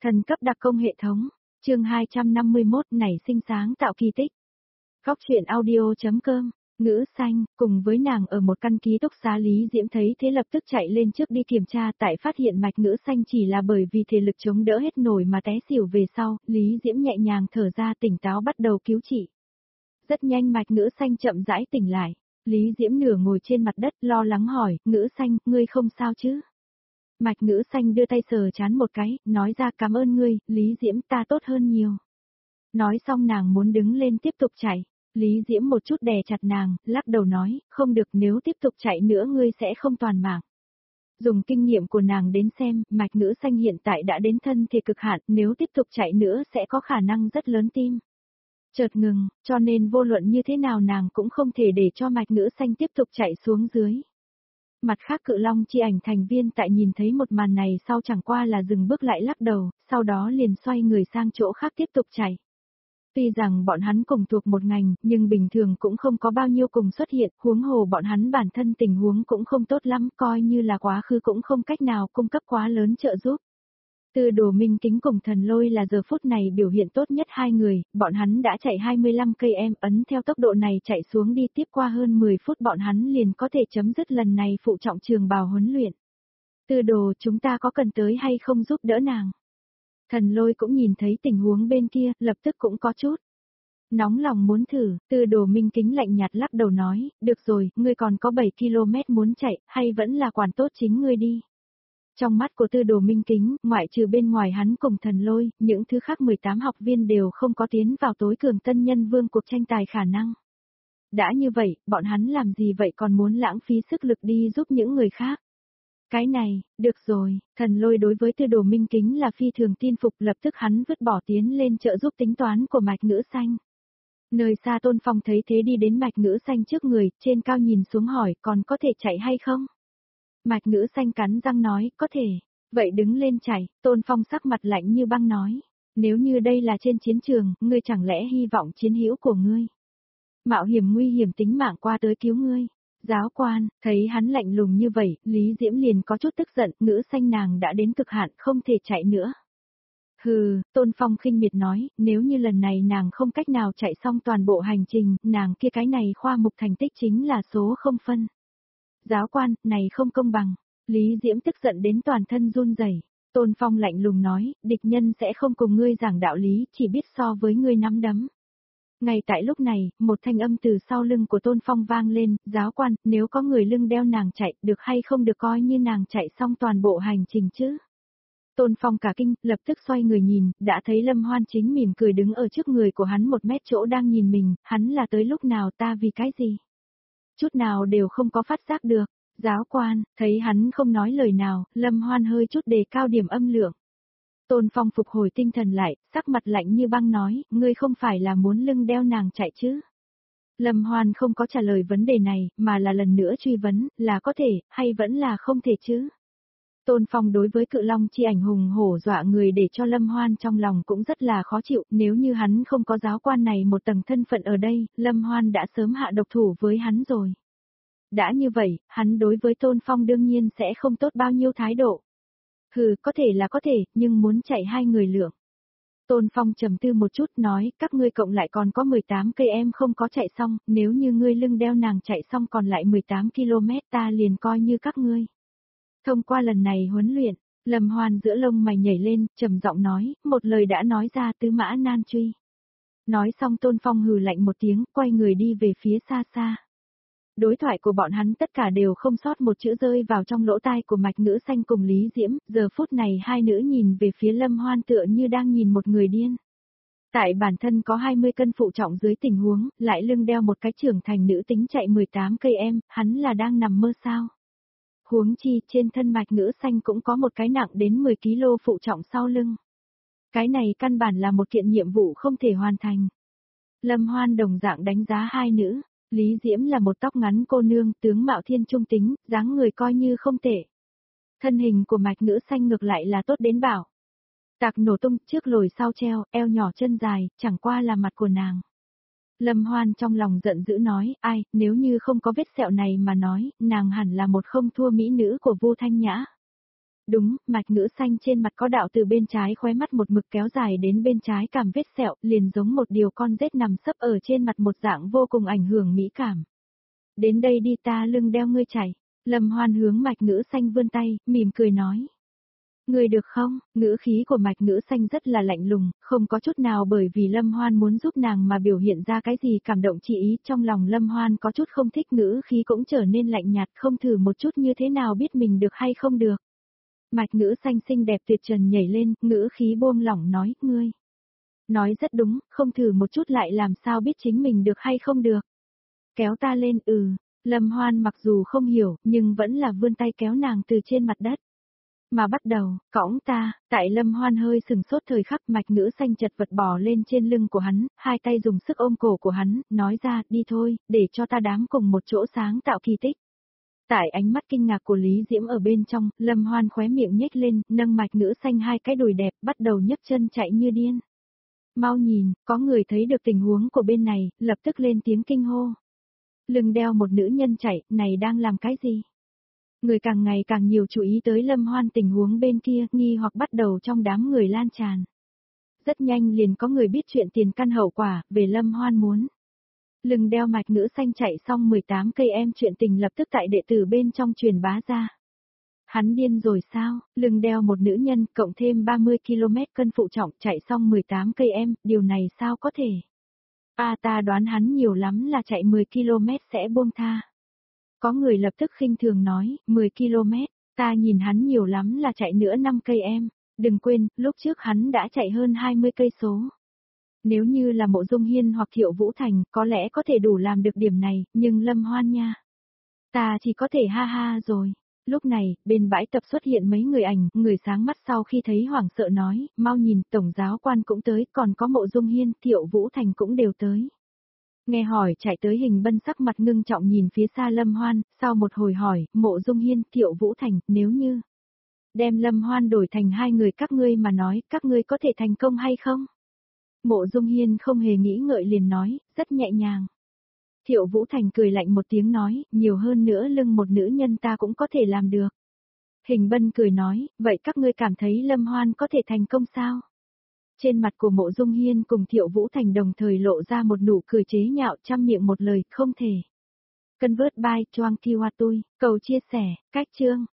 Thần cấp đặc công hệ thống, chương 251 nảy sinh sáng tạo kỳ tích. Góc truyện audio.com, Ngữ Xanh, cùng với nàng ở một căn ký túc xá Lý Diễm thấy thế lập tức chạy lên trước đi kiểm tra, tại phát hiện Mạch Ngữ Xanh chỉ là bởi vì thể lực chống đỡ hết nổi mà té xỉu về sau, Lý Diễm nhẹ nhàng thở ra tỉnh táo bắt đầu cứu trị. Rất nhanh Mạch Ngữ Xanh chậm rãi tỉnh lại, Lý Diễm nửa ngồi trên mặt đất lo lắng hỏi, Ngữ Xanh, ngươi không sao chứ? Mạch Ngữ Xanh đưa tay sờ chán một cái, nói ra cảm ơn ngươi, Lý Diễm ta tốt hơn nhiều. Nói xong nàng muốn đứng lên tiếp tục chạy, Lý Diễm một chút đè chặt nàng, lắc đầu nói, không được nếu tiếp tục chạy nữa ngươi sẽ không toàn mạng. Dùng kinh nghiệm của nàng đến xem, Mạch Ngữ Xanh hiện tại đã đến thân thể cực hạn, nếu tiếp tục chạy nữa sẽ có khả năng rất lớn tim. Chợt ngừng, cho nên vô luận như thế nào nàng cũng không thể để cho Mạch Ngữ Xanh tiếp tục chạy xuống dưới. Mặt khác Cự Long chi ảnh thành viên tại nhìn thấy một màn này sau chẳng qua là dừng bước lại lắc đầu, sau đó liền xoay người sang chỗ khác tiếp tục chạy. Tuy rằng bọn hắn cùng thuộc một ngành, nhưng bình thường cũng không có bao nhiêu cùng xuất hiện, huống hồ bọn hắn bản thân tình huống cũng không tốt lắm, coi như là quá khứ cũng không cách nào cung cấp quá lớn trợ giúp. Từ Đồ Minh Kính cùng Thần Lôi là giờ phút này biểu hiện tốt nhất hai người, bọn hắn đã chạy 25 cây ấn theo tốc độ này chạy xuống đi tiếp qua hơn 10 phút bọn hắn liền có thể chấm dứt lần này phụ trọng trường bào huấn luyện. Từ Đồ chúng ta có cần tới hay không giúp đỡ nàng? Thần Lôi cũng nhìn thấy tình huống bên kia, lập tức cũng có chút nóng lòng muốn thử, Từ Đồ Minh Kính lạnh nhạt lắc đầu nói, được rồi, ngươi còn có 7 km muốn chạy, hay vẫn là quản tốt chính ngươi đi. Trong mắt của Từ Đồ Minh Kính, ngoại trừ bên ngoài hắn cùng Thần Lôi, những thứ khác 18 học viên đều không có tiến vào tối cường tân nhân vương cuộc tranh tài khả năng. Đã như vậy, bọn hắn làm gì vậy còn muốn lãng phí sức lực đi giúp những người khác? Cái này, được rồi, Thần Lôi đối với Từ Đồ Minh Kính là phi thường tin phục, lập tức hắn vứt bỏ tiến lên trợ giúp tính toán của Mạch Ngữ Xanh. Nơi xa Tôn Phong thấy thế đi đến Mạch Ngữ Xanh trước người, trên cao nhìn xuống hỏi còn có thể chạy hay không? Mạch Ngữ Xanh cắn răng nói, có thể. Vậy đứng lên chạy, Tôn Phong sắc mặt lạnh như băng nói. Nếu như đây là trên chiến trường, ngươi chẳng lẽ hy vọng chiến hữu của ngươi mạo hiểm nguy hiểm tính mạng qua tới cứu ngươi? Giáo quan, thấy hắn lạnh lùng như vậy, Lý Diễm liền có chút tức giận, Ngữ Xanh nàng đã đến cực hạn, không thể chạy nữa. Hừ, Tôn Phong khinh miệt nói, nếu như lần này nàng không cách nào chạy xong toàn bộ hành trình, nàng kia cái này khoa mục thành tích chính là số không phân. Giáo quan, này không công bằng. Lý Diễm tức giận đến toàn thân run rẩy. Tôn Phong lạnh lùng nói, địch nhân sẽ không cùng ngươi giảng đạo lý, chỉ biết so với ngươi nắm đấm. Ngay tại lúc này, một thanh âm từ sau lưng của Tôn Phong vang lên, giáo quan, nếu có người lưng đeo nàng chạy, được hay không được coi như nàng chạy xong toàn bộ hành trình chứ? Tôn Phong cả kinh, lập tức xoay người nhìn, đã thấy Lâm Hoan chính mỉm cười đứng ở trước người của hắn 1 mét chỗ đang nhìn mình, hắn là tới lúc nào ta vì cái gì? Chút nào đều không có phát giác được. Giáo quan, thấy hắn không nói lời nào, Lâm Hoan hơi chút đề cao điểm âm lượng. Tôn Phong phục hồi tinh thần lại, sắc mặt lạnh như băng nói, ngươi không phải là muốn lưng đeo nàng chạy chứ? Lâm Hoan không có trả lời vấn đề này, mà là lần nữa truy vấn, là có thể, hay vẫn là không thể chứ? Tôn Phong đối với Cự Long chi ảnh hùng hổ dọa người để cho Lâm Hoan trong lòng cũng rất là khó chịu, nếu như hắn không có giáo quan này một tầng thân phận ở đây, Lâm Hoan đã sớm hạ độc thủ với hắn rồi. Đã như vậy, hắn đối với Tôn Phong đương nhiên sẽ không tốt bao nhiêu thái độ. Hừ, có thể là có thể, nhưng muốn chạy hai người lượng. Tôn Phong trầm tư một chút nói, các ngươi cộng lại còn có 18 cây không có chạy xong, nếu như ngươi lưng đeo nàng chạy xong còn lại 18 km ta liền coi như các ngươi. Thông qua lần này huấn luyện, Lâm Hoan giữa lông mày nhảy lên, trầm giọng nói, một lời đã nói ra tứ mã nan truy. Nói xong Tôn Phong hừ lạnh một tiếng, quay người đi về phía xa xa. Đối thoại của bọn hắn tất cả đều không sót một chữ rơi vào trong lỗ tai của Mạch Ngữ Xanh cùng Lý Diễm, giờ phút này hai nữ nhìn về phía Lâm Hoan tựa như đang nhìn một người điên. Tại bản thân có 20 cân phụ trọng dưới tình huống, lại lưng đeo một cái trưởng thành nữ tính chạy 18 cây hắn là đang nằm mơ sao? Huống chi trên thân Mạch Ngữ Xanh cũng có một cái nặng đến 10 kg phụ trọng sau lưng. Cái này căn bản là một kiện nhiệm vụ không thể hoàn thành. Lâm Hoan đồng dạng đánh giá hai nữ. Lý Diễm là một tóc ngắn cô nương, tướng mạo thiên trung tính, dáng người coi như không tệ. Thân hình của Mạch Ngữ Xanh ngược lại là tốt đến bảo. Tạc nổ tung, trước lồi sau treo, eo nhỏ chân dài, chẳng qua là mặt của nàng. Lâm Hoan trong lòng giận dữ nói, ai, nếu như không có vết sẹo này mà nói, nàng hẳn là một không thua mỹ nữ của Vu Thanh Nhã. Đúng, mạch ngữ xanh trên mặt có đạo từ bên trái khóe mắt một mực kéo dài đến bên trái cảm vết sẹo, liền giống một điều con rết nằm sấp ở trên mặt một dạng vô cùng ảnh hưởng mỹ cảm. Đến đây đi ta lưng đeo ngươi chảy. Lâm Hoan hướng mạch ngữ xanh vươn tay, mỉm cười nói. Người được không? Ngữ khí của mạch ngữ xanh rất là lạnh lùng, không có chút nào bởi vì Lâm Hoan muốn giúp nàng mà biểu hiện ra cái gì cảm động chỉ ý. Trong lòng Lâm Hoan có chút không thích ngữ khí cũng trở nên lạnh nhạt, không thử một chút như thế nào biết mình được hay không được. Mạch ngữ xanh xinh đẹp tuyệt trần nhảy lên, ngữ khí buông lỏng nói, ngươi. Nói rất đúng, không thử một chút lại làm sao biết chính mình được hay không được. Kéo ta lên, Lâm Hoan mặc dù không hiểu, nhưng vẫn là vươn tay kéo nàng từ trên mặt đất. Mà bắt đầu, cõng ta, tại Lâm Hoan hơi sừng sốt thời khắc mạch ngữ xanh chật vật bò lên trên lưng của hắn, hai tay dùng sức ôm cổ của hắn, nói ra, đi thôi, để cho ta đám cùng một chỗ sáng tạo kỳ tích. Tại ánh mắt kinh ngạc của Lý Diễm ở bên trong, Lâm Hoan khóe miệng nhếch lên, nâng mạch ngữ xanh hai cái đùi đẹp, bắt đầu nhấc chân chạy như điên. Mau nhìn, có người thấy được tình huống của bên này, lập tức lên tiếng kinh hô. Lưng đeo một nữ nhân chạy, này đang làm cái gì? Người càng ngày càng nhiều chú ý tới Lâm Hoan tình huống bên kia, nghi hoặc bắt đầu trong đám người lan tràn. Rất nhanh liền có người biết chuyện tiền căn hậu quả, về Lâm Hoan muốn. Lưng đeo mạch ngữ xanh chạy xong 18 cây em chuyện tình lập tức tại đệ tử bên trong truyền bá ra. Hắn điên rồi sao, lưng đeo một nữ nhân, cộng thêm 30 km cân phụ trọng chạy xong 18 cây em, điều này sao có thể? Ta đoán hắn nhiều lắm là chạy 10 km sẽ buông tha. Có người lập tức khinh thường nói, 10 km, ta nhìn hắn nhiều lắm là chạy nữa 5 cây em. Đừng quên, lúc trước hắn đã chạy hơn 20 cây số. Nếu như là Mộ Dung Hiên hoặc Thiệu Vũ Thành, có lẽ có thể đủ làm được điểm này, nhưng Lâm Hoan nha. Ta chỉ có thể ha ha rồi. Lúc này, bên bãi tập xuất hiện mấy người ảnh, người sáng mắt sau khi thấy hoảng sợ nói, mau nhìn, tổng giáo quan cũng tới, còn có Mộ Dung Hiên, Thiệu Vũ Thành cũng đều tới. Nghe hỏi chạy tới Hình Bân sắc mặt ngưng trọng nhìn phía xa Lâm Hoan, sau một hồi hỏi, Mộ Dung Hiên, Thiệu Vũ Thành, nếu như đem Lâm Hoan đổi thành hai người các ngươi mà nói, các ngươi có thể thành công hay không? Mộ Dung Hiên không hề nghĩ ngợi liền nói, rất nhẹ nhàng. Thiệu Vũ Thành cười lạnh một tiếng nói, nhiều hơn nữa lưng một nữ nhân ta cũng có thể làm được. Hình Bân cười nói, vậy các ngươi cảm thấy Lâm Hoan có thể thành công sao? Trên mặt của Mộ Dung Hiên cùng Thiệu Vũ Thành đồng thời lộ ra một nụ cười chế nhạo trăm miệng một lời, không thể. Convert by Choang Kiwa Tui, cầu chia sẻ, cách chương.